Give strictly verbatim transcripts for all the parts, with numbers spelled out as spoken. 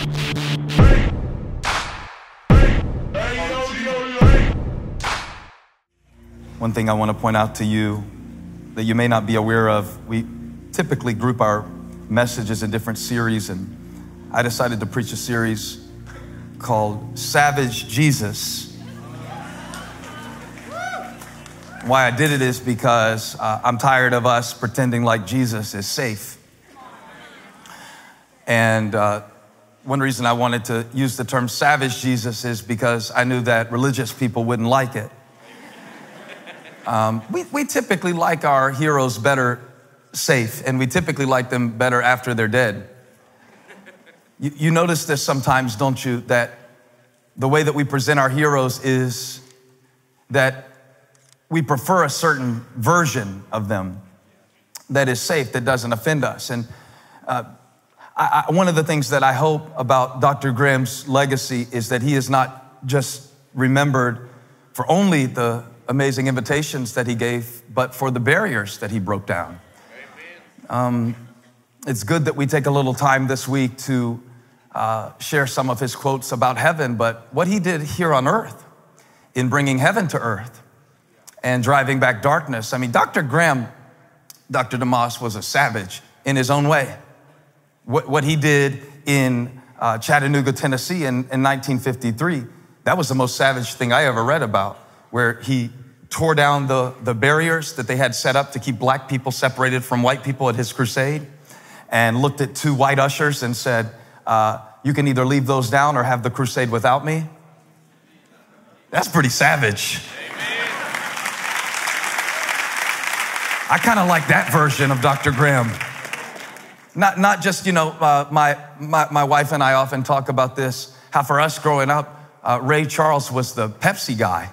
One thing I want to point out to you that you may not be aware of, we typically group our messages in different series, and I decided to preach a series called Savage Jesus. Why I did it is because uh, I'm tired of us pretending like Jesus is safe. And uh, one reason I wanted to use the term savage Jesus is because I knew that religious people wouldn't like it. Um, we, we typically like our heroes better safe, and we typically like them better after they're dead. You, you notice this sometimes, don't you, that the way that we present our heroes is that we prefer a certain version of them that is safe, that doesn't offend us. And uh, I, I, one of the things that I hope about Doctor Graham's legacy is that he is not just remembered for only the amazing invitations that he gave, but for the barriers that he broke down. Um, it's good that we take a little time this week to uh, share some of his quotes about heaven, but what he did here on earth in bringing heaven to earth and driving back darkness. I mean, Doctor Graham, Doctor DeMoss was a savage in his own way. What, what he did in uh, Chattanooga, Tennessee in, in nineteen fifty-three, that was the most savage thing I ever read about, where he tore down the, the barriers that they had set up to keep black people separated from white people at his crusade, and looked at two white ushers and said, uh, you can either leave those down or have the crusade without me. That's pretty savage. I kind of like that version of Doctor Graham. Not, not just, you know, uh, my, my, my wife and I often talk about this, how for us growing up, uh, Ray Charles was the Pepsi guy.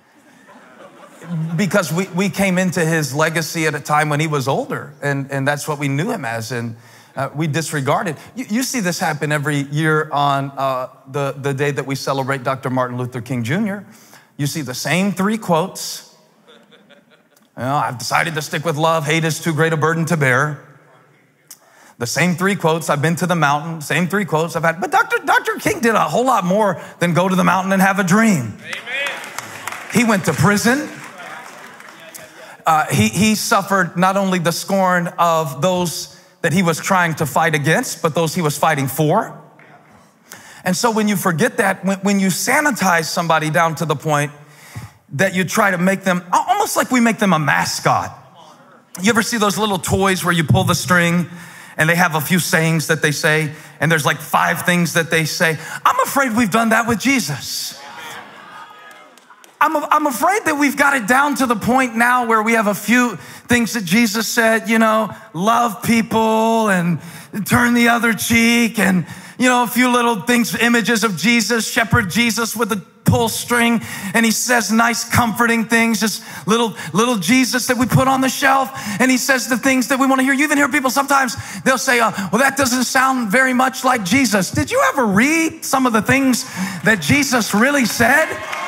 Because we, we came into his legacy at a time when he was older, and, and that's what we knew him as, and uh, we disregarded. You, you see this happen every year on uh, the, the day that we celebrate Doctor Martin Luther King Junior You see the same three quotes. You know, I've decided to stick with love. Hate is too great a burden to bear. The same three quotes. I've been to the mountain. Same three quotes I've had. But Doctor Doctor King did a whole lot more than go to the mountain and have a dream. Amen. He went to prison. Uh, he, he suffered not only the scorn of those that he was trying to fight against, but those he was fighting for. And so when you forget that, when, when you sanitize somebody down to the point that you try to make them, almost like we make them a mascot. You ever see those little toys where you pull the string and they have a few sayings that they say, and there's like five things that they say? I'm afraid we've done that with Jesus. I'm, I'm afraid that we've got it down to the point now where we have a few things that Jesus said, you know, love people and turn the other cheek, and, you know, a few little things, images of Jesus, shepherd Jesus with a pull string, and he says nice, comforting things, just little, little Jesus that we put on the shelf, and he says the things that we want to hear. You even hear people sometimes, they'll say, uh, well, that doesn't sound very much like Jesus. Did you ever read some of the things that Jesus really said?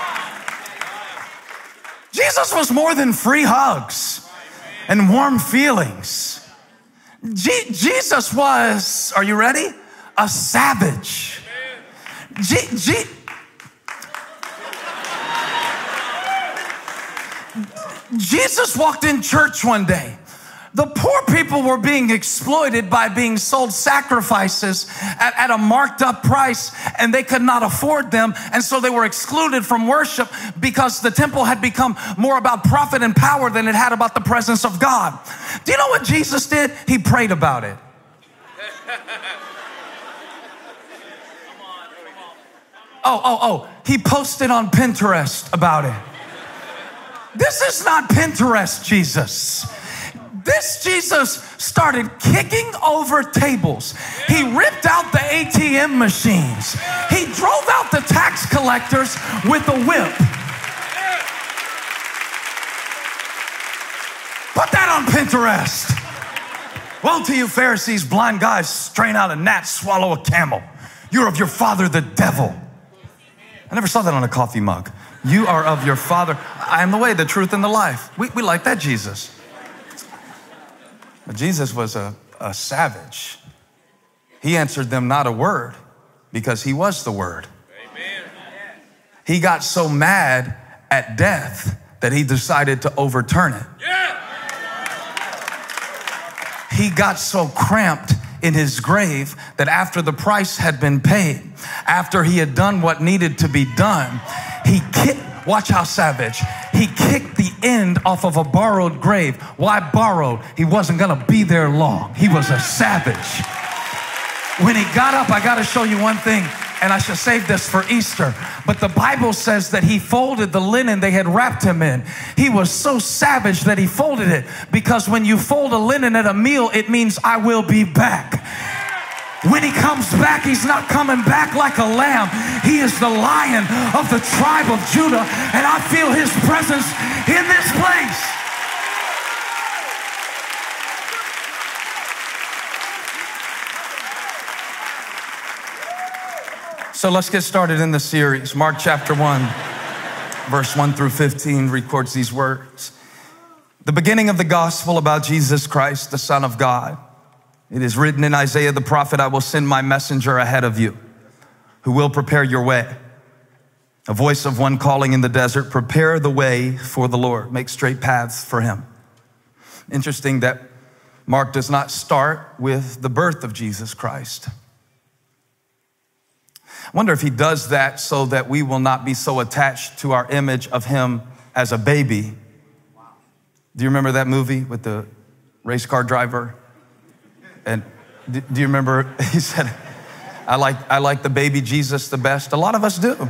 Jesus was more than free hugs and warm feelings. Je- Jesus was, are you ready? A savage. Je- Je- Jesus walked in church one day. The poor people were being exploited by being sold sacrifices at, at a marked up price, and they could not afford them. And so they were excluded from worship because the temple had become more about profit and power than it had about the presence of God. Do you know what Jesus did? He prayed about it. Oh, oh, oh, he posted on Pinterest about it. This is not Pinterest Jesus. This Jesus started kicking over tables. He ripped out the A T M machines. He drove out the tax collectors with a whip. Put that on Pinterest. Woe to you, Pharisees, blind guys, strain out a gnat, swallow a camel. You're of your father, the devil. I never saw that on a coffee mug. You are of your father. I am the way, the truth, and the life. We, we like that Jesus. But Jesus was a, a savage. He answered them not a word, because he was the Word. Amen. He got so mad at death that he decided to overturn it. Yeah. He got so cramped in his grave that after the price had been paid, after he had done what needed to be done, he kicked, watch how savage, he kicked the end off of a borrowed grave. Why borrowed? He wasn't gonna be there long. He was a savage. When he got up, I gotta show you one thing, and I should save this for Easter, but the Bible says that he folded the linen they had wrapped him in. He was so savage that he folded it, because when you fold a linen at a meal, it means I will be back. When he comes back, he's not coming back like a lamb. He is the Lion of the tribe of Judah, and I feel his presence in this place. So let's get started in the series. Mark chapter one, verse one through fifteen records these words. The beginning of the gospel about Jesus Christ, the Son of God. It is written in Isaiah the prophet, I will send my messenger ahead of you, who will prepare your way. A voice of one calling in the desert, prepare the way for the Lord, make straight paths for him. Interesting that Mark does not start with the birth of Jesus Christ. I wonder if he does that so that we will not be so attached to our image of him as a baby. Do you remember that movie with the race car driver? And do you remember, he said, I like, I like the baby Jesus the best. A lot of us do.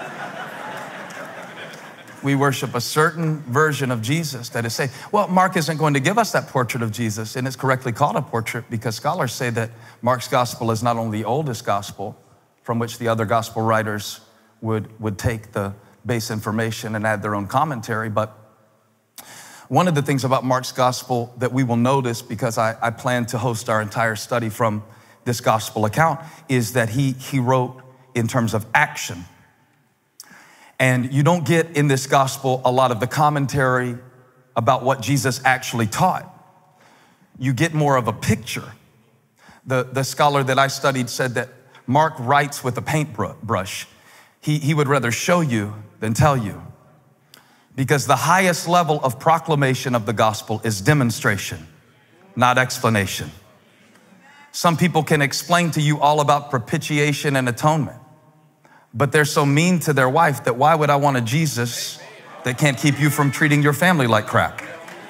We worship a certain version of Jesus that is saved. Well, Mark isn't going to give us that portrait of Jesus, and it's correctly called a portrait because scholars say that Mark's gospel is not only the oldest gospel from which the other gospel writers would, would take the base information and add their own commentary, but one of the things about Mark's gospel that we will notice, because I, I plan to host our entire study from this gospel account, is that he, he wrote in terms of action. And you don't get in this gospel a lot of the commentary about what Jesus actually taught. You get more of a picture. The, the scholar that I studied said that Mark writes with a paintbrush. He, he would rather show you than tell you. Because the highest level of proclamation of the gospel is demonstration, not explanation. Some people can explain to you all about propitiation and atonement, but they're so mean to their wife that why would I want a Jesus that can't keep you from treating your family like crap?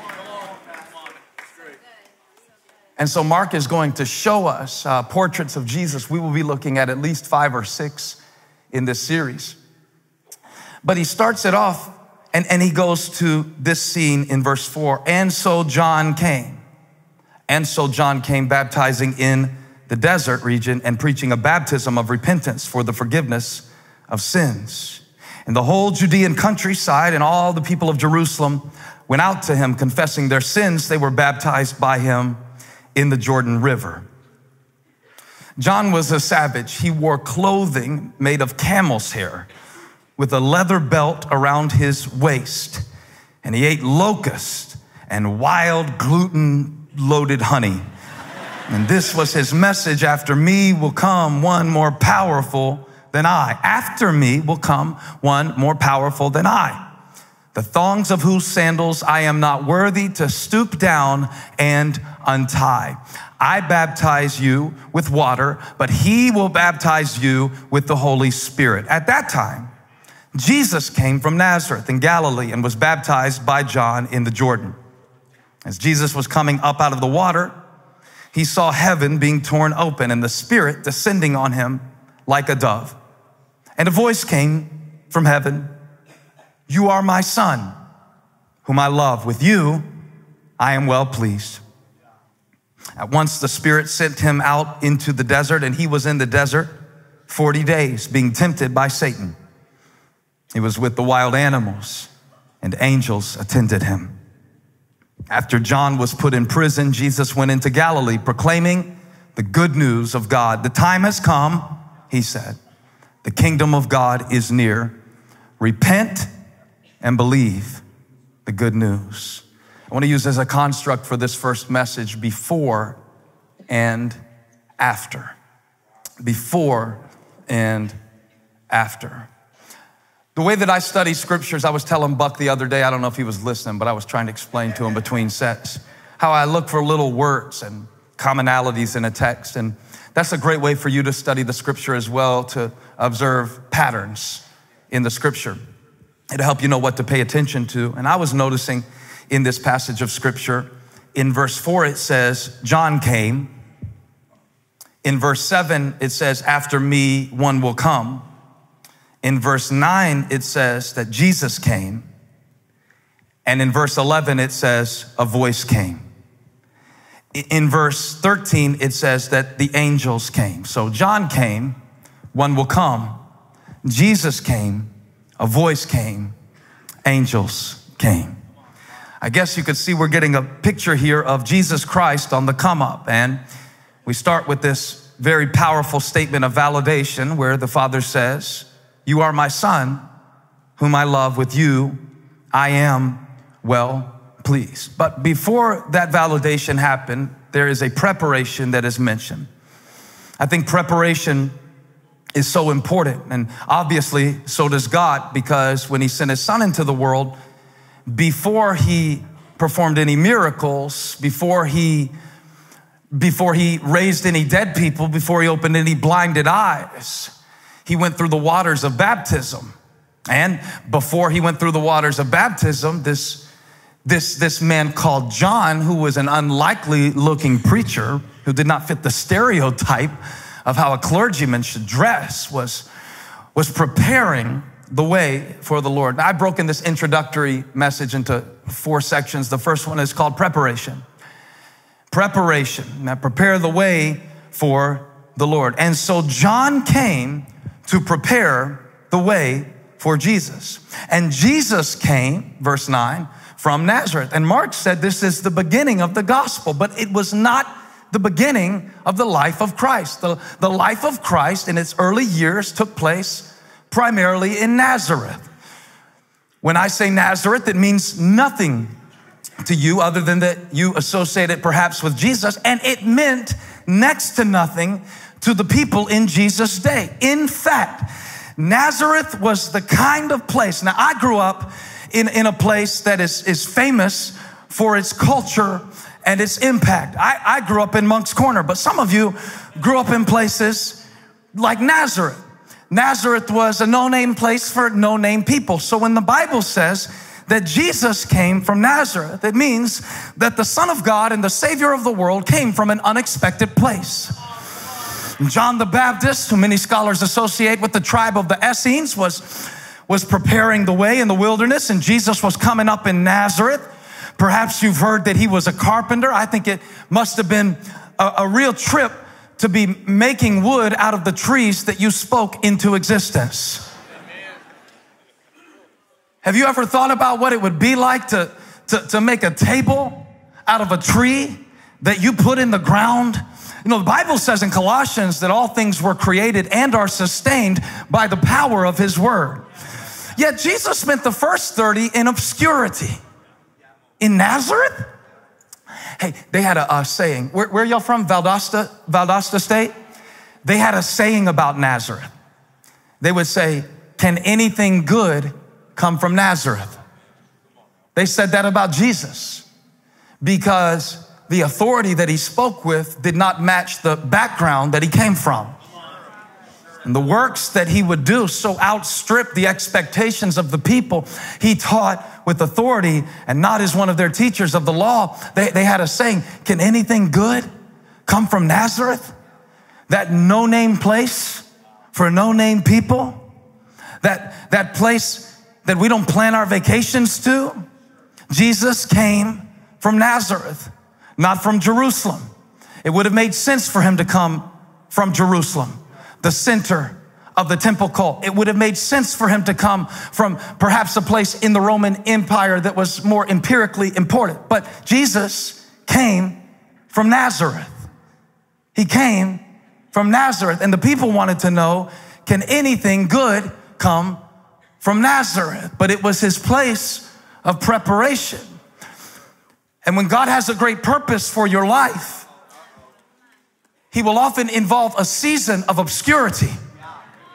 And so Mark is going to show us uh, portraits of Jesus. We will be looking at at least five or six in this series. But he starts it off and, and he goes to this scene in verse four. And so John came. And so John came baptizing in the desert region and preaching a baptism of repentance for the forgiveness of sins. And the whole Judean countryside and all the people of Jerusalem went out to him confessing their sins. They were baptized by him in the Jordan River. John was a savage. He wore clothing made of camel's hair with a leather belt around his waist. And he ate locusts and wild gluten-loaded honey. And this was his message: after me will come one more powerful than I. After me will come one more powerful than I, the thongs of whose sandals I am not worthy to stoop down and untie. I baptize you with water, but he will baptize you with the Holy Spirit. At that time, Jesus came from Nazareth in Galilee and was baptized by John in the Jordan. As Jesus was coming up out of the water, he saw heaven being torn open and the Spirit descending on him like a dove. And a voice came from heaven: "You are my Son, whom I love. With you, I am well pleased." At once the Spirit sent him out into the desert, and he was in the desert forty days, being tempted by Satan. He was with the wild animals, and angels attended him. After John was put in prison, Jesus went into Galilee, proclaiming the good news of God. The time has come, he said. The kingdom of God is near. Repent and believe the good news. I want to use as a construct for this first message before and after. Before and after. The way that I study scriptures, I was telling Buck the other day, I don't know if he was listening, but I was trying to explain to him between sets how I look for little words and commonalities in a text. And that's a great way for you to study the scripture as well, to observe patterns in the scripture. It'll help you know what to pay attention to. And I was noticing in this passage of scripture, in verse four, it says, John came. In verse seven, it says, after me, one will come. In verse nine, it says that Jesus came. And in verse eleven, it says a voice came. In verse thirteen, it says that the angels came. So John came, one will come. Jesus came, a voice came, angels came. I guess you could see we're getting a picture here of Jesus Christ on the come up. And we start with this very powerful statement of validation where the Father says, you are my son, whom I love. With you, I am well pleased. But before that validation happened, there is a preparation that is mentioned. I think preparation is so important. And obviously, so does God, because when he sent his son into the world, before he performed any miracles, before he, before he raised any dead people, before he opened any blinded eyes, he went through the waters of baptism. And before he went through the waters of baptism, this, this, this man called John, who was an unlikely looking preacher, who did not fit the stereotype of how a clergyman should dress, was, was preparing the way for the Lord. Now, I've broken this introductory message into four sections. The first one is called preparation. Preparation. Now, prepare the way for the Lord. And so John came to prepare the way for Jesus. And Jesus came, verse nine, from Nazareth. And Mark said this is the beginning of the gospel, but it was not the beginning of the life of Christ. The, the life of Christ in its early years took place primarily in Nazareth. When I say Nazareth, it means nothing to you other than that you associate it perhaps with Jesus, and it meant next to nothing to the people in Jesus' day. In fact, Nazareth was the kind of place. Now, I grew up in, in a place that is, is famous for its culture and its impact. I, I grew up in Moncks Corner, but some of you grew up in places like Nazareth. Nazareth was a no-name place for no-name people. So when the Bible says that Jesus came from Nazareth, it means that the Son of God and the Savior of the world came from an unexpected place. John the Baptist, who many scholars associate with the tribe of the Essenes, was, was preparing the way in the wilderness, and Jesus was coming up in Nazareth. Perhaps you've heard that he was a carpenter. I think it must have been a, a real trip to be making wood out of the trees that you spoke into existence. Amen. Have you ever thought about what it would be like to, to, to make a table out of a tree that you put in the ground? You know, the Bible says in Colossians that all things were created and are sustained by the power of his word. Yet Jesus spent the first thirty in obscurity. In Nazareth? Hey, they had a, a saying. Where, where y'all from? Valdosta, Valdosta State? They had a saying about Nazareth. They would say, can anything good come from Nazareth? They said that about Jesus because the authority that he spoke with did not match the background that he came from. And the works that he would do so outstripped the expectations of the people. He taught with authority and not as one of their teachers of the law. They, they had a saying, can anything good come from Nazareth? That no-name place for no-name people? That, that place that we don't plan our vacations to? Jesus came from Nazareth, not from Jerusalem. It would have made sense for him to come from Jerusalem, the center of the temple cult. It would have made sense for him to come from perhaps a place in the Roman Empire that was more empirically important. But Jesus came from Nazareth. He came from Nazareth. And the people wanted to know, can anything good come from Nazareth? But it was his place of preparation. And when God has a great purpose for your life, he will often involve a season of obscurity.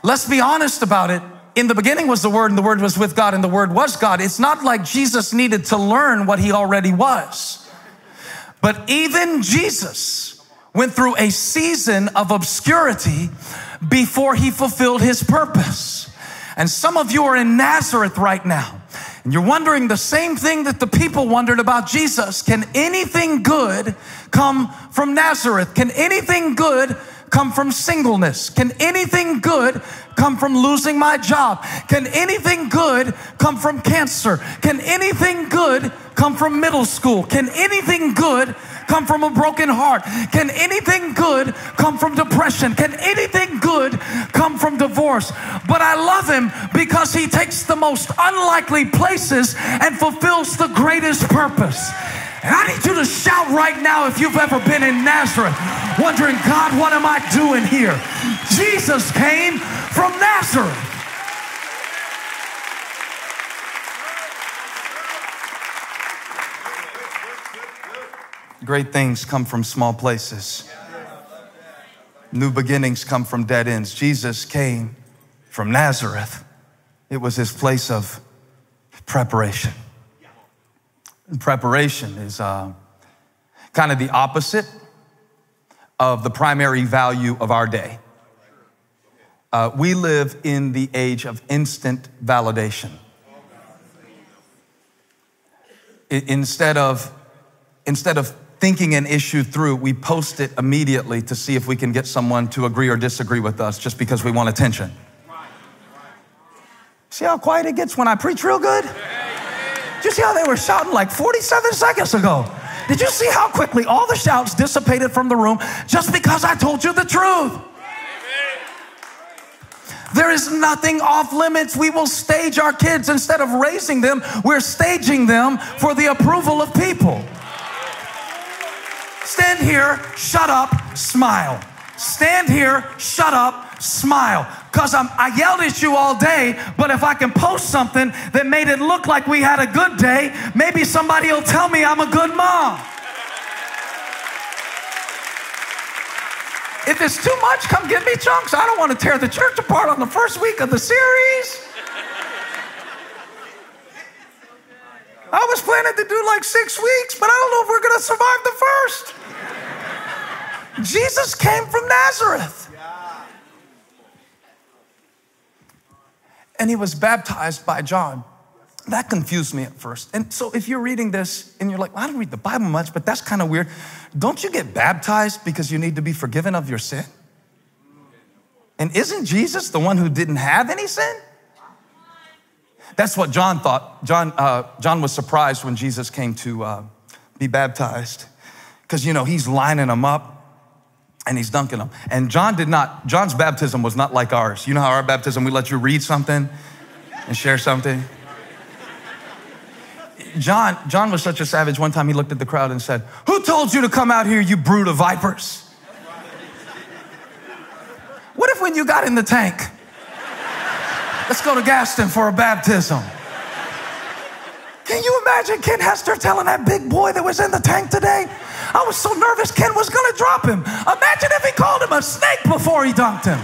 let's be honest about it. In the beginning was the Word, and the Word was with God, and the Word was God. It's not like Jesus needed to learn what he already was. But even Jesus went through a season of obscurity before he fulfilled his purpose. And some of you are in Nazareth right now, and you're wondering the same thing that the people wondered about Jesus. Can anything good come from Nazareth? Can anything good come from singleness? Can anything good come from losing my job? Can anything good come from cancer? Can anything good come from middle school? Can anything good come from a broken heart? Can anything good come from depression? Can anything good come from divorce? But I love him because he takes the most unlikely places and fulfills the greatest purpose. And I need you to shout right now if you've ever been in Nazareth, wondering, God, what am I doing here? Jesus came from Nazareth. Great things come from small places. New beginnings come from dead ends. Jesus came from Nazareth. It was his place of preparation. And preparation is uh, kind of the opposite of the primary value of our day. Uh, we live in the age of instant validation. I, instead of, instead of thinking an issue through, we post it immediately to see if we can get someone to agree or disagree with us just because we want attention. See how quiet it gets when I preach real good? Did you see how they were shouting like forty-seven seconds ago? Did you see how quickly all the shouts dissipated from the room just because I told you the truth? There is nothing off limits. We will stage our kids. Instead of raising them, we're staging them for the approval of people. Stand here, shut up, smile. Stand here, shut up, smile. Because I yelled at you all day, but if I can post something that made it look like we had a good day, maybe somebody will tell me I'm a good mom. If it's too much, come give me chunks. I don't want to tear the church apart on the first week of the series. I was planning to do like six weeks, but I don't know if we're going to survive the first. Jesus came from Nazareth. And he was baptized by John. That confused me at first. And so if you're reading this and you're like, well, I don't read the Bible much, but that's kind of weird. Don't you get baptized because you need to be forgiven of your sin? And isn't Jesus the one who didn't have any sin? That's what John thought. John, uh, John was surprised when Jesus came to uh, be baptized because, you know, he's lining them up and he's dunking them. And John did not, John's baptism was not like ours. You know how our baptism, we let you read something and share something? John, John was such a savage. One time he looked at the crowd and said, who told you to come out here, you brood of vipers? What if when you got in the tank, let's go to Gaston for a baptism. Can you imagine Ken Hester telling that big boy that was in the tank today? I was so nervous Ken was gonna drop him. Imagine if he called him a snake before he dunked him.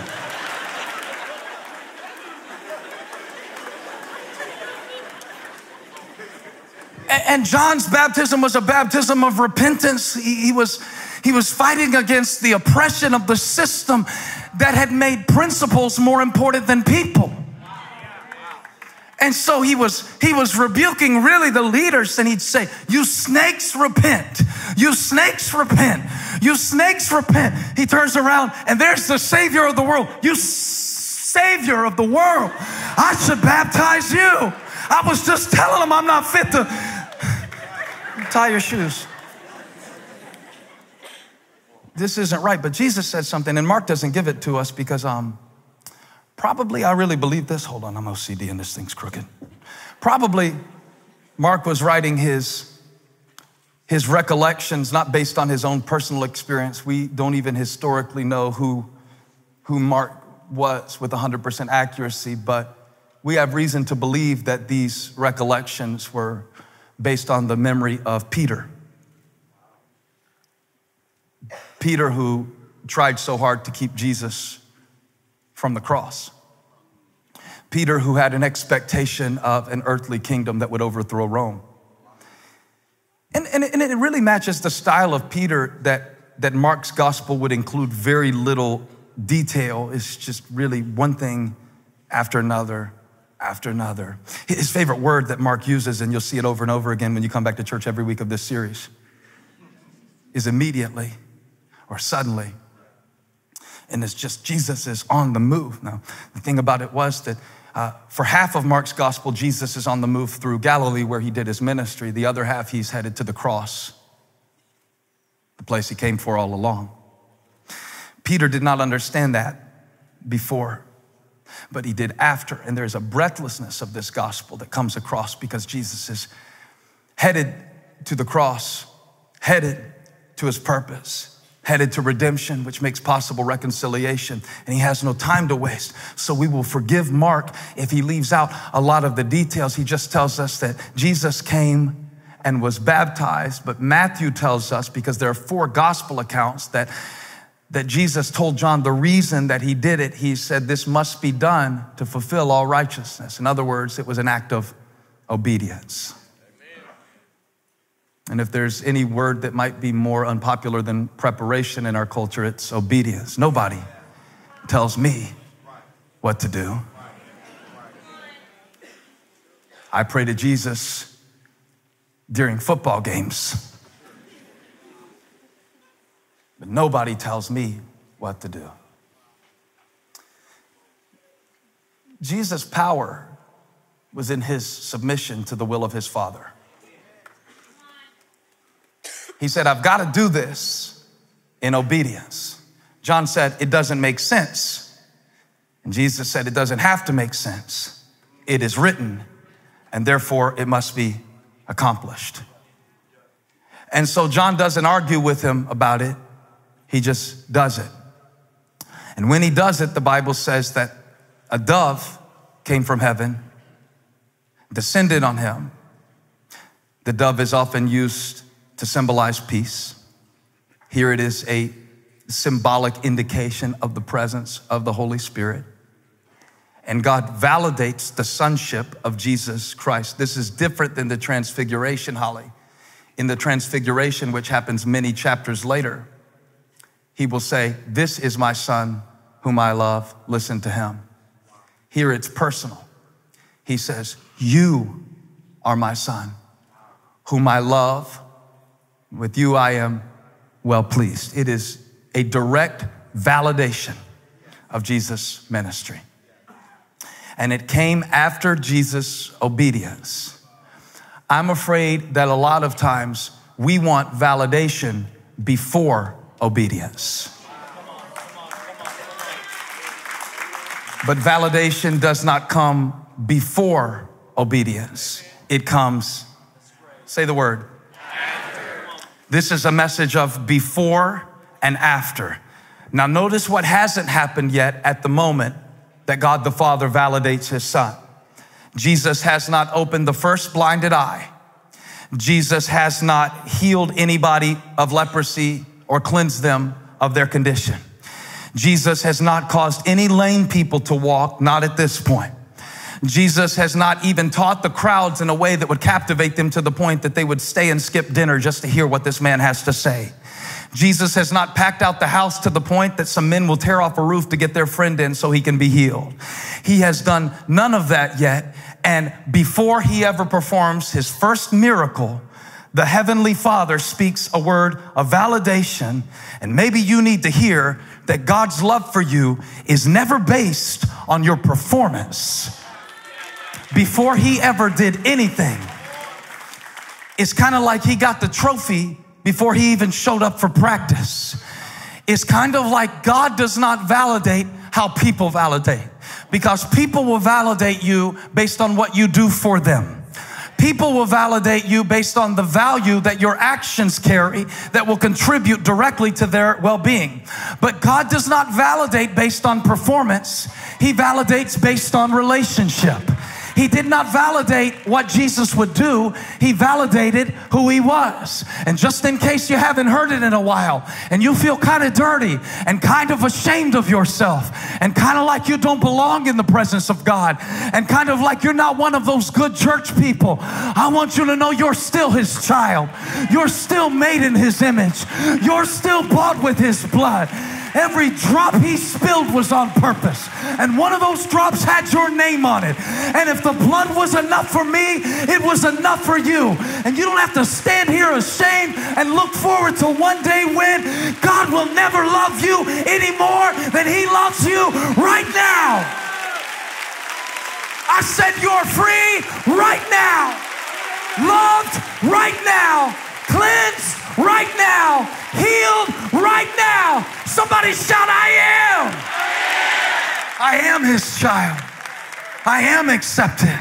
And John's baptism was a baptism of repentance. He, he, was, he was fighting against the oppression of the system that had made principles more important than people. And so he was, he was rebuking really the leaders, and he'd say, you snakes repent. You snakes repent. You snakes repent. He turns around and there's the Savior of the world. You Savior of the world. I should baptize you. I was just telling him I'm not fit to tie your shoes. This isn't right, but Jesus said something, and Mark doesn't give it to us because um, probably I really believe this. Hold on, I'm O C D and this thing's crooked. Probably Mark was writing his, his recollections, not based on his own personal experience. We don't even historically know who, who Mark was with one hundred percent accuracy, but we have reason to believe that these recollections were based on the memory of Peter. Peter, who tried so hard to keep Jesus from the cross. Peter, who had an expectation of an earthly kingdom that would overthrow Rome. And, and, and it really matches the style of Peter that, that Mark's gospel would include very little detail. It's just really one thing after another, after another. His favorite word that Mark uses, and you'll see it over and over again when you come back to church every week of this series, is immediately or suddenly. And it's just Jesus is on the move. Now, the thing about it was that Uh, for half of Mark's gospel, Jesus is on the move through Galilee where he did his ministry. The other half, he's headed to the cross, the place he came for all along. Peter did not understand that before, but he did after. And there's a breathlessness of this gospel that comes across because Jesus is headed to the cross, headed to his purpose, headed to redemption, which makes possible reconciliation. And he has no time to waste. So we will forgive Mark if he leaves out a lot of the details. He just tells us that Jesus came and was baptized. But Matthew tells us, because there are four gospel accounts, that, that Jesus told John the reason that he did it. He said, this must be done to fulfill all righteousness. In other words, it was an act of obedience. And if there's any word that might be more unpopular than preparation in our culture, it's obedience. Nobody tells me what to do. I pray to Jesus during football games, but nobody tells me what to do. Jesus' power was in his submission to the will of his Father. He said, I've got to do this in obedience. John said, it doesn't make sense. And Jesus said, it doesn't have to make sense. It is written, and therefore it must be accomplished. And so John doesn't argue with him about it. He just does it. And when he does it, the Bible says that a dove came from heaven, descended on him. The dove is often used to symbolize peace. Here it is a symbolic indication of the presence of the Holy Spirit. And God validates the sonship of Jesus Christ. This is different than the transfiguration, Holly. In the transfiguration, which happens many chapters later, he will say, this is my son whom I love, listen to him. Here it's personal. He says, you are my son whom I love. With you, I am well pleased. It is a direct validation of Jesus' ministry. And it came after Jesus' obedience. I'm afraid that a lot of times we want validation before obedience. But validation does not come before obedience. It comes, say the word. This is a message of before and after. Now notice what hasn't happened yet at the moment that God the Father validates his son. Jesus has not opened the first blinded eye. Jesus has not healed anybody of leprosy or cleansed them of their condition. Jesus has not caused any lame people to walk, not at this point. Jesus has not even taught the crowds in a way that would captivate them to the point that they would stay and skip dinner just to hear what this man has to say. Jesus has not packed out the house to the point that some men will tear off a roof to get their friend in so he can be healed. He has done none of that yet. And before he ever performs his first miracle, the Heavenly Father speaks a word of validation. And maybe you need to hear that God's love for you is never based on your performance. Before he ever did anything, it's kind of like he got the trophy before he even showed up for practice. It's kind of like God does not validate how people validate, because people will validate you based on what you do for them. People will validate you based on the value that your actions carry that will contribute directly to their well-being. But God does not validate based on performance. He validates based on relationship. He did not validate what Jesus would do. He validated who he was. And just in case you haven't heard it in a while and you feel kind of dirty and kind of ashamed of yourself and kind of like you don't belong in the presence of God and kind of like you're not one of those good church people, I want you to know you're still his child. You're still made in his image. You're still bought with his blood. Every drop he spilled was on purpose. And one of those drops had your name on it. And if the blood was enough for me, it was enough for you. And you don't have to stand here ashamed and look forward to one day when God will never love you any more than he loves you right now. I said you're free right now. Loved right now. Cleansed right now. Healed right now. Somebody shout, I am. I am his child. I am accepted.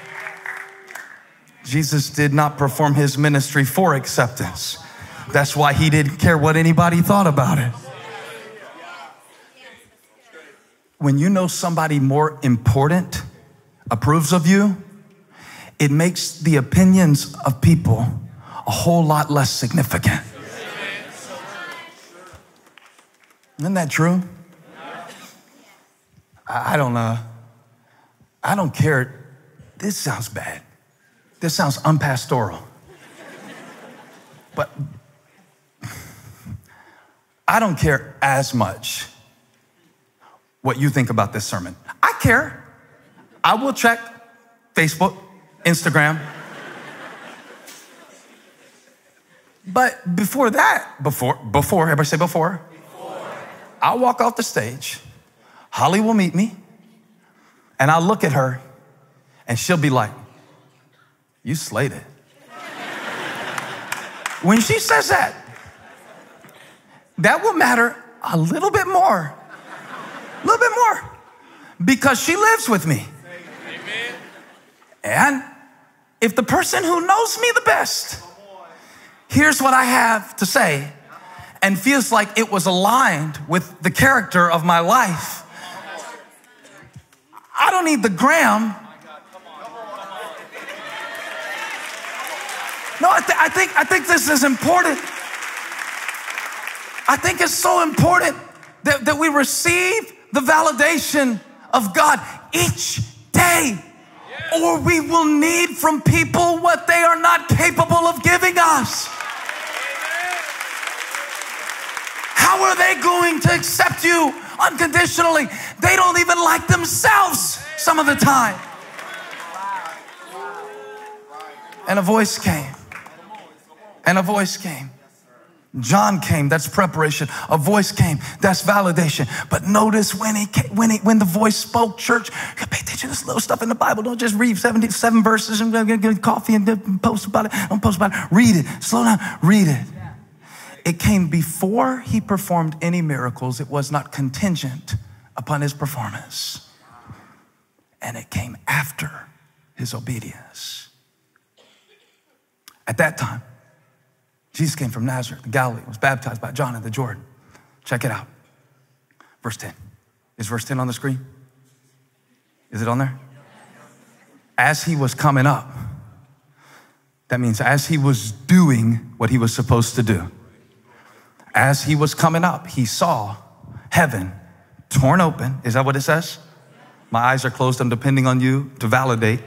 Jesus did not perform his ministry for acceptance. That's why he didn't care what anybody thought about it. When you know somebody more important approves of you, it makes the opinions of people a whole lot less significant. Isn't that true? I, I don't know. Uh, I don't care. This sounds bad. This sounds unpastoral. But I don't care as much what you think about this sermon. I care. I will check Facebook, Instagram. But before that, before, before, everybody say before. Before. I'll walk off the stage. Holly will meet me. And I'll look at her and she'll be like, you slayed it. When she says that, that will matter a little bit more. A little bit more. Because she lives with me. Amen. And if the person who knows me the best here's what I have to say and feels like it was aligned with the character of my life, I don't need the gram. No, I, th- I think I think this is important. I think it's so important that, that we receive the validation of God each day, or we will need from people what they are not capable of giving us. How are they going to accept you unconditionally? They don't even like themselves some of the time. And a voice came. And a voice came. John came, that's preparation. A voice came, that's validation. But notice when he came, when he, when the voice spoke, church, pay attention to this little stuff in the Bible. Don't just read seventy-seven verses and get coffee and post about it. Don't post about it. Read it. Slow down. Read it. It came before he performed any miracles. It was not contingent upon his performance. And it came after his obedience. At that time, Jesus came from Nazareth, Galilee, was baptized by John in the Jordan. Check it out. Verse ten. Is verse ten on the screen? Is it on there? As he was coming up, that means as he was doing what he was supposed to do, as he was coming up, he saw heaven torn open. Is that what it says? My eyes are closed. I'm depending on you to validate.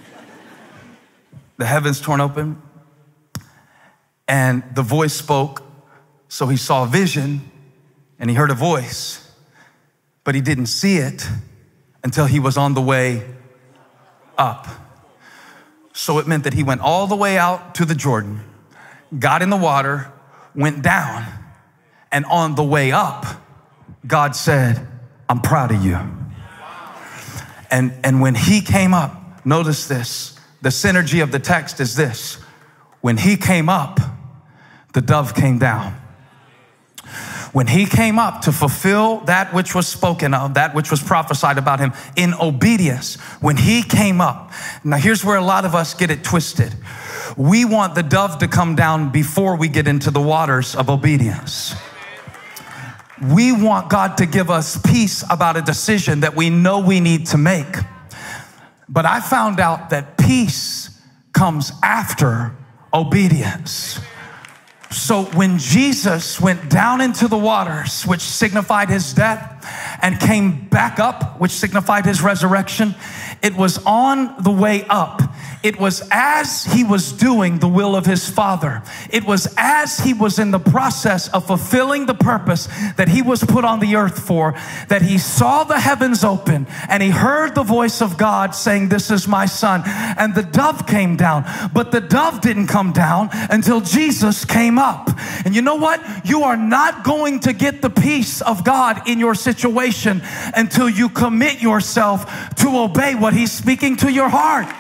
The heavens torn open. And the voice spoke, so he saw a vision and he heard a voice, but he didn't see it until he was on the way up. So it meant that he went all the way out to the Jordan, got in the water, went down, and on the way up, God said, I'm proud of you. And, and when he came up, notice this, the synergy of the text is this. When he came up, the dove came down. When he came up to fulfill that which was spoken of, that which was prophesied about him in obedience, when he came up. Now here's where a lot of us get it twisted. We want the dove to come down before we get into the waters of obedience. We want God to give us peace about a decision that we know we need to make. But I found out that peace comes after obedience. So when Jesus went down into the waters, which signified his death, and came back up, which signified his resurrection, it was on the way up. It was as he was doing the will of his Father. It was as he was in the process of fulfilling the purpose that he was put on the earth for, that he saw the heavens open and he heard the voice of God saying, "This is my son." And the dove came down, but the dove didn't come down until Jesus came up. And you know what? You are not going to get the peace of God in your situation until you commit yourself to obey what he's speaking to your heart.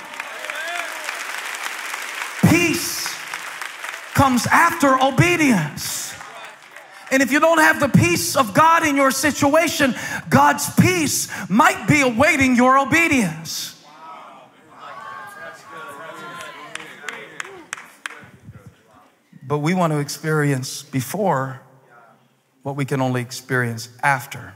Peace comes after obedience. And if you don't have the peace of God in your situation, God's peace might be awaiting your obedience. But we want to experience before what we can only experience after.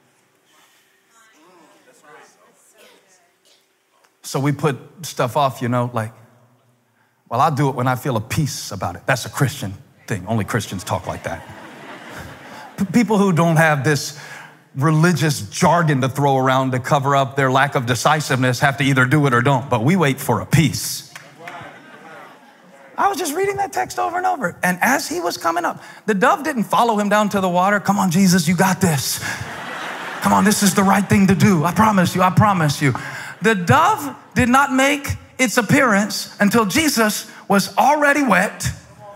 So we put stuff off, you know, like, well, I'll do it when I feel a peace about it. That's a Christian thing. Only Christians talk like that. People who don't have this religious jargon to throw around to cover up their lack of decisiveness have to either do it or don't. But we wait for a peace. I was just reading that text over and over. And as he was coming up, the dove didn't follow him down to the water. Come on, Jesus, you got this. Come on, this is the right thing to do. I promise you, I promise you. The dove did not make its appearance until Jesus was already wet.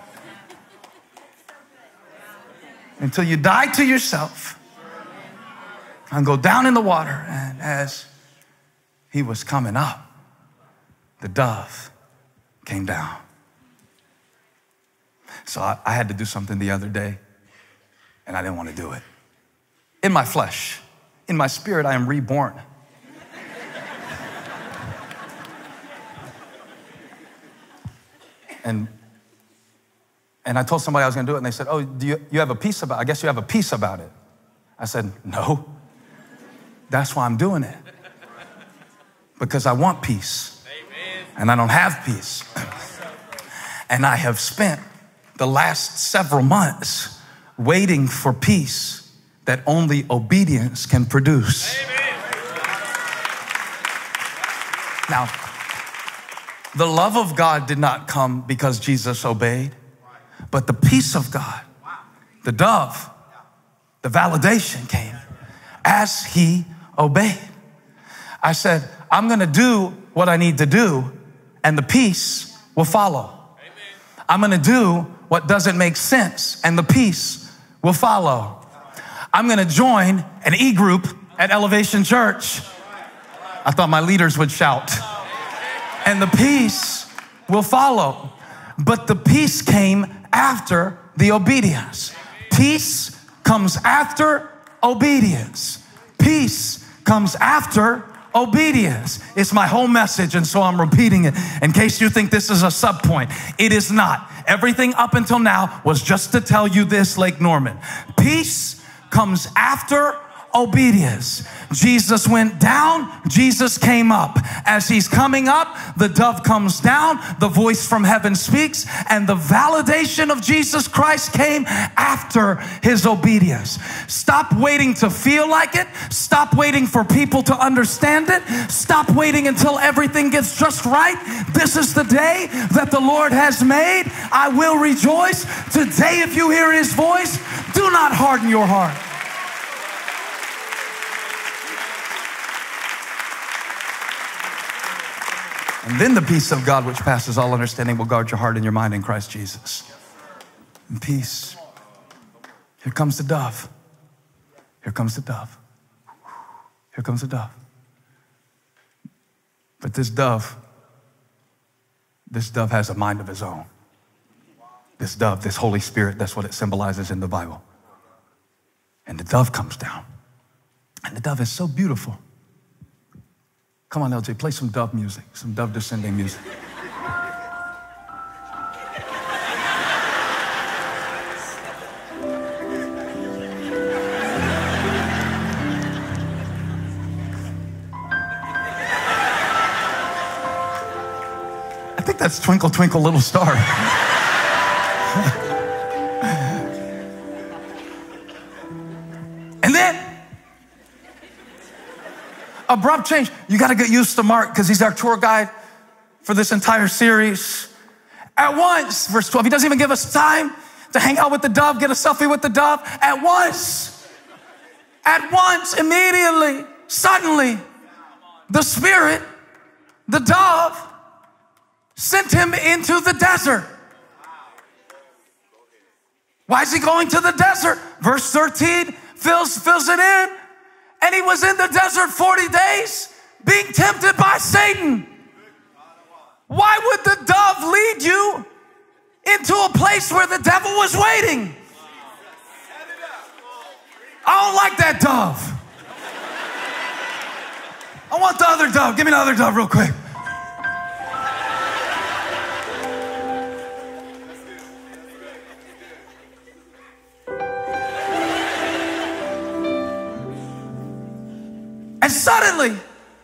Until you die to yourself and go down in the water. And as he was coming up, the dove came down. So I, I had to do something the other day, and I didn't want to do it. In my flesh, in my spirit, I am reborn. And, and I told somebody I was going to do it, and they said, "Oh, do you, you have a peace about it? I guess you have a peace about it." I said, "No. That's why I'm doing it. Because I want peace. And I don't have peace. And I have spent the last several months waiting for peace that only obedience can produce." Now, the love of God did not come because Jesus obeyed, but the peace of God, the dove, the validation came as he obeyed. I said, I'm going to do what I need to do, and the peace will follow. I'm going to do what doesn't make sense, and the peace will follow. I'm going to join an e-group at Elevation Church. I thought my leaders would shout. And the peace will follow. But the peace came after the obedience. Peace comes after obedience. Peace comes after obedience. It's my whole message, and so I'm repeating it in case you think this is a sub point. It is not. Everything up until now was just to tell you this, Lake Norman. Peace comes after obedience. Jesus went down, Jesus came up. As he's coming up, the dove comes down, the voice from heaven speaks, and the validation of Jesus Christ came after his obedience. Stop waiting to feel like it. Stop waiting for people to understand it. Stop waiting until everything gets just right. This is the day that the Lord has made. I will rejoice. Today, if you hear his voice, do not harden your heart. And then the peace of God, which passes all understanding, will guard your heart and your mind in Christ Jesus. And peace. Here comes the dove. Here comes the dove. Here comes the dove. But this dove, this dove has a mind of his own. This dove, this Holy Spirit, that's what it symbolizes in the Bible. And the dove comes down. And the dove is so beautiful. Come on, L J, play some dove music, some dove descending music. that's Twinkle, Twinkle, Little Star. And then, abrupt change. You got to get used to Mark because he's our tour guide for this entire series. At once, verse twelve, he doesn't even give us time to hang out with the dove, get a selfie with the dove. At once, at once, immediately, suddenly, the Spirit, the dove, sent him into the desert. Why is he going to the desert? Verse thirteen fills, fills it in. And he was in the desert forty days being tempted by Satan. Why would the dove lead you into a place where the devil was waiting? I don't like that dove. I want the other dove. Give me the other dove real quick. And suddenly,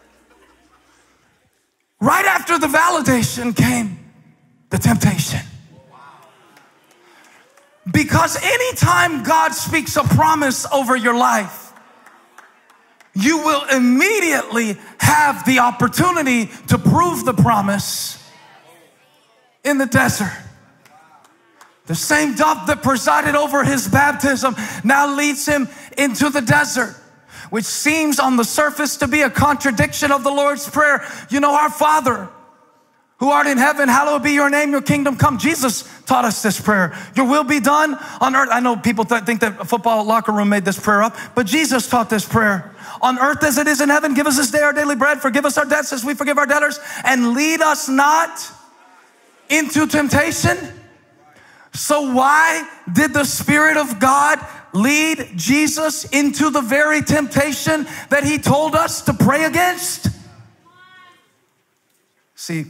right after the validation came the temptation. Because anytime God speaks a promise over your life, you will immediately have the opportunity to prove the promise in the desert. The same dove that presided over his baptism now leads him into the desert, which seems on the surface to be a contradiction of the Lord's Prayer. You know, our Father, who art in heaven, hallowed be your name, your kingdom come. Jesus taught us this prayer. Your will be done on earth. I know people th- think that a football locker room made this prayer up, but Jesus taught this prayer. On earth as it is in heaven, give us this day our daily bread. Forgive us our debts as we forgive our debtors. And lead us not into temptation. So why did the Spirit of God lead Jesus into the very temptation that he told us to pray against? See,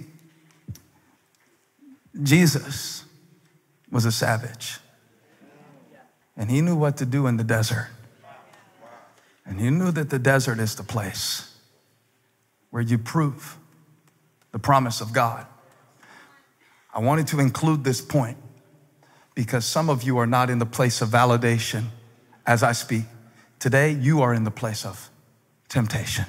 Jesus was a savage, and he knew what to do in the desert. And he knew that the desert is the place where you prove the promise of God. I wanted to include this point because some of you are not in the place of validation as I speak. Today, you are in the place of temptation.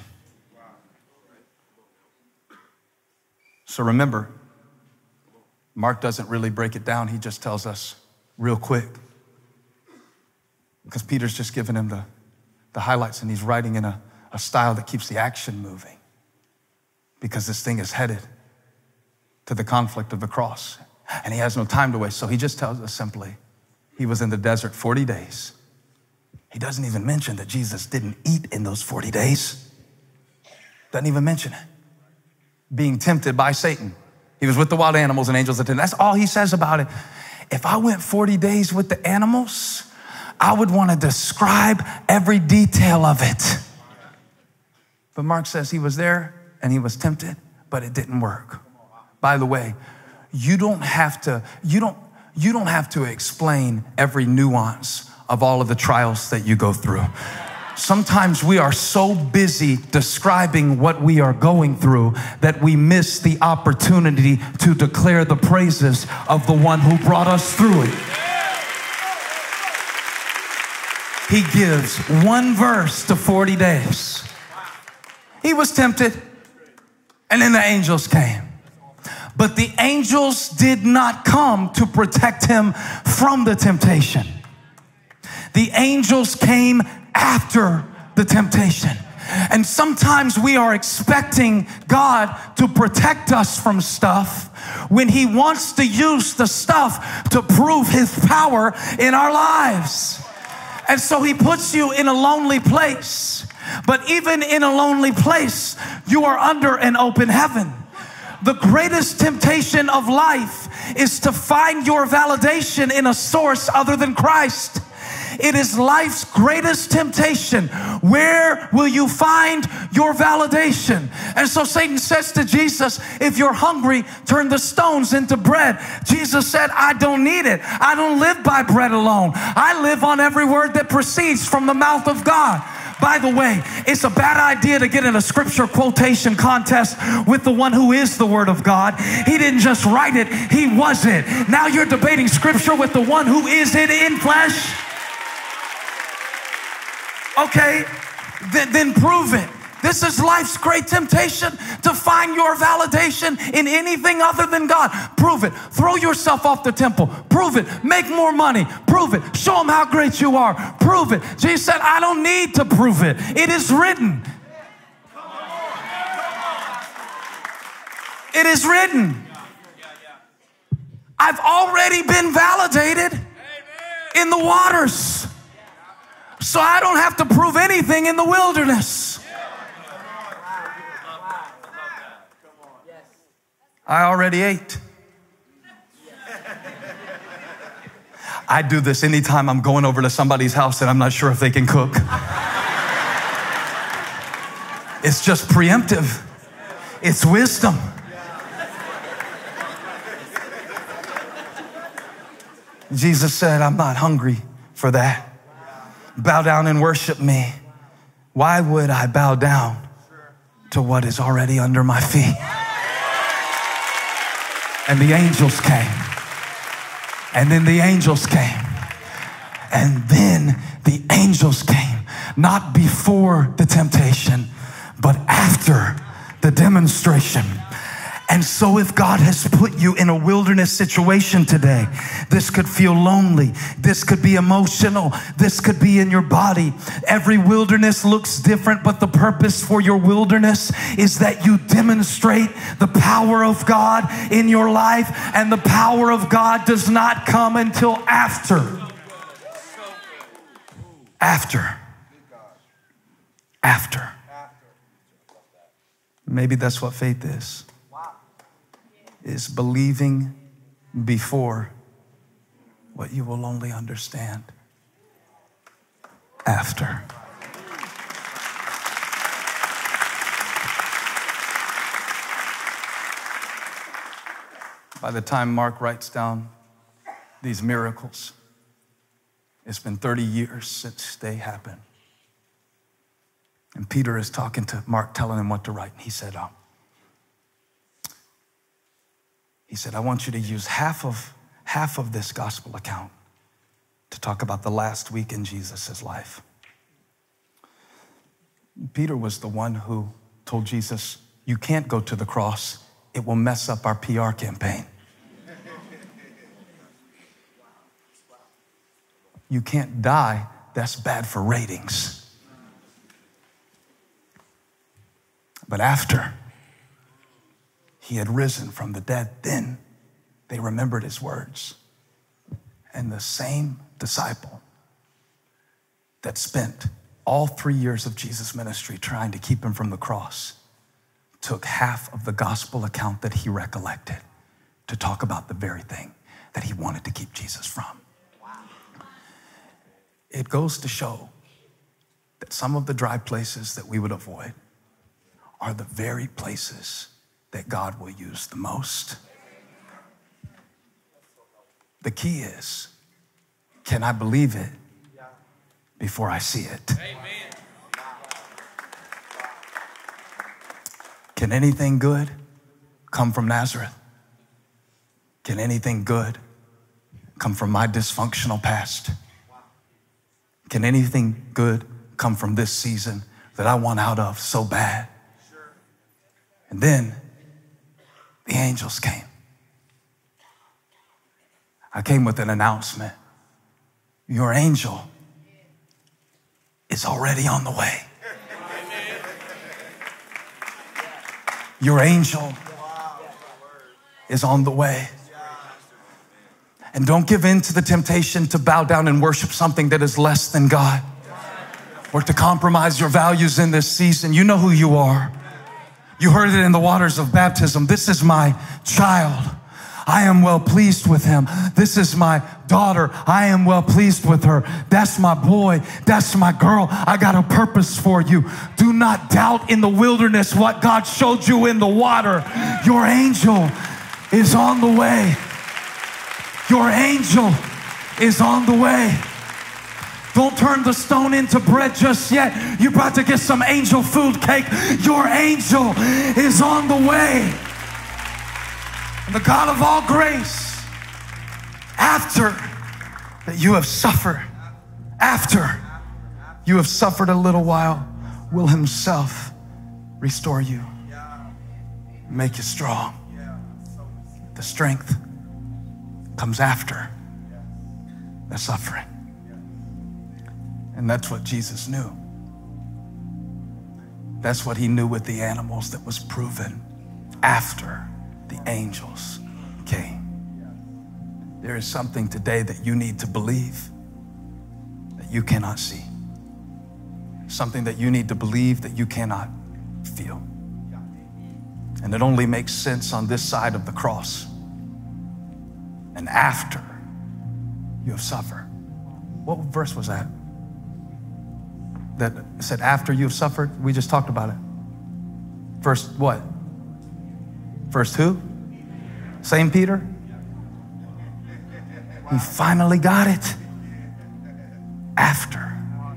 So remember, Mark doesn't really break it down. He just tells us real quick because Peter's just giving him the, the highlights, and he's writing in a, a style that keeps the action moving because this thing is headed to the conflict of the cross. And he has no time to waste. So he just tells us simply, he was in the desert forty days. He doesn't even mention that Jesus didn't eat in those forty days. Doesn't even mention it. Being tempted by Satan. He was with the wild animals and angels attended. That's all he says about it. If I went forty days with the animals, I would want to describe every detail of it. But Mark says he was there and he was tempted, but it didn't work. By the way, you don't have to, you don't, you don't have to explain every nuance of all of the trials that you go through. Sometimes we are so busy describing what we are going through that we miss the opportunity to declare the praises of the one who brought us through it. He gives one verse to forty days. He was tempted, and then the angels came. But the angels did not come to protect him from the temptation. The angels came after the temptation. And sometimes we are expecting God to protect us from stuff when he wants to use the stuff to prove his power in our lives. And so he puts you in a lonely place. But even in a lonely place, you are under an open heaven. The greatest temptation of life is to find your validation in a source other than Christ. It is life's greatest temptation. Where will you find your validation? And so Satan says to Jesus, if you're hungry, turn the stones into bread. Jesus said, I don't need it. I don't live by bread alone. I live on every word that proceeds from the mouth of God. By the way, it's a bad idea to get in a scripture quotation contest with the one who is the Word of God. He didn't just write it, He was it. Now you're debating scripture with the one who is it in flesh. Okay, then, then prove it. This is life's great temptation, to find your validation in anything other than God. Prove it. Throw yourself off the temple. Prove it. Make more money. Prove it. Show them how great you are. Prove it. Jesus said, I don't need to prove it. It is written. It is written. I've already been validated in the waters, so I don't have to prove anything in the wilderness. I already ate. I do this anytime I'm going over to somebody's house and I'm not sure if they can cook. It's just preemptive. It's wisdom. Jesus said, I'm not hungry for that. Bow down and worship me. Why would I bow down to what is already under my feet? And the angels came. And then the angels came. And then the angels came. Not before the temptation, but after the demonstration. And so if God has put you in a wilderness situation today, this could feel lonely. This could be emotional. This could be in your body. Every wilderness looks different, but the purpose for your wilderness is that you demonstrate the power of God in your life. And the power of God does not come until after. After. After. Maybe that's what faith is. Is believing before what you will only understand after. By the time Mark writes down these miracles, it's been thirty years since they happened. And Peter is talking to Mark, telling him what to write. And he said, oh, He said, I want you to use half of, half of this gospel account to talk about the last week in Jesus' life. Peter was the one who told Jesus, you can't go to the cross. It will mess up our P R campaign. You can't die. That's bad for ratings. But after He had risen from the dead, then they remembered his words. And the same disciple that spent all three years of Jesus' ministry trying to keep him from the cross took half of the gospel account that he recollected to talk about the very thing that he wanted to keep Jesus from. It goes to show that some of the dry places that we would avoid are the very places that God will use the most. The key is, can I believe it before I see it? Amen. Can anything good come from Nazareth? Can anything good come from my dysfunctional past? Can anything good come from this season that I want out of so bad? And then the angels came. I came with an announcement. Your angel is already on the way. Your angel is on the way. And don't give in to the temptation to bow down and worship something that is less than God, or to compromise your values in this season. You know who you are. You heard it in the waters of baptism. This is my child. I am well pleased with him. This is my daughter. I am well pleased with her. That's my boy. That's my girl. I got a purpose for you. Do not doubt in the wilderness what God showed you in the water. Your angel is on the way. Your angel is on the way. Don't turn the stone into bread just yet. You're about to get some angel food cake. Your angel is on the way. And the God of all grace, after that you have suffered, after you have suffered a little while, will himself restore you, make you strong. The strength comes after the suffering. And that's what Jesus knew. That's what he knew with the animals, that was proven after the angels came. There is something today that you need to believe that you cannot see. Something that you need to believe that you cannot feel. And it only makes sense on this side of the cross. And after you have suffered. What verse was that? That said, after you have suffered? We just talked about it. First what? First who? Same Peter? He finally got it. After.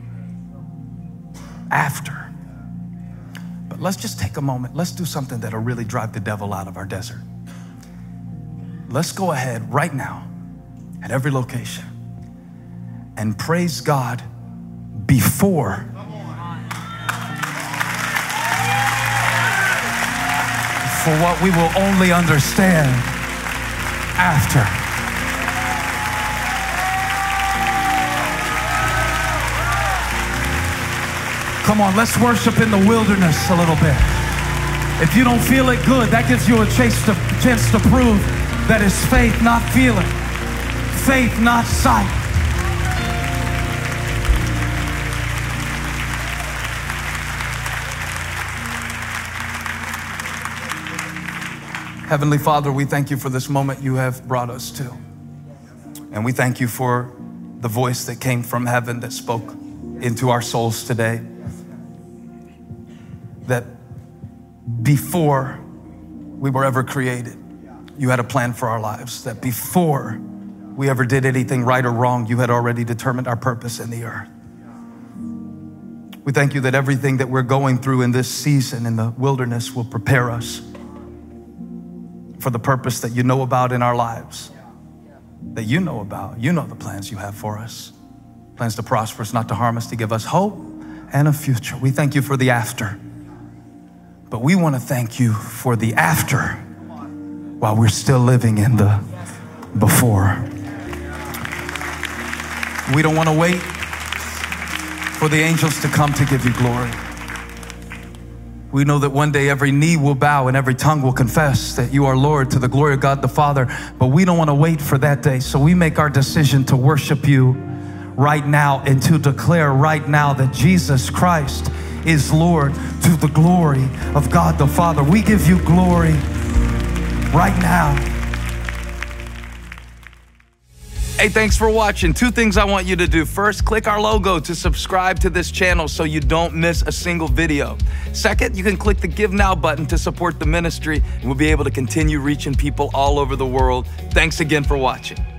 After. But let's just take a moment. Let's do something that'll really drive the devil out of our desert. Let's go ahead right now at every location and praise God before for what we will only understand after. Come on, let's worship in the wilderness a little bit. If you don't feel it, good. That gives you a chance to, chance to prove that it's faith, not feeling. Faith, not sight. Heavenly Father, we thank you for this moment you have brought us to. And we thank you for the voice that came from heaven that spoke into our souls today. That before we were ever created, you had a plan for our lives. That before we ever did anything right or wrong, you had already determined our purpose in the earth. We thank you that everything that we're going through in this season in the wilderness will prepare us for the purpose that you know about in our lives, that you know about. You know the plans you have for us. Plans to prosper us, not to harm us, to give us hope and a future. We thank you for the after. But we want to thank you for the after while we're still living in the before. We don't want to wait for the angels to come to give you glory. We know that one day every knee will bow and every tongue will confess that you are Lord, to the glory of God the Father. But we don't want to wait for that day. So we make our decision to worship you right now and to declare right now that Jesus Christ is Lord, to the glory of God the Father. We give you glory right now. Hey, thanks for watching. Two things I want you to do. First, click our logo to subscribe to this channel so you don't miss a single video. Second, you can click the Give Now button to support the ministry, and we'll be able to continue reaching people all over the world. Thanks again for watching.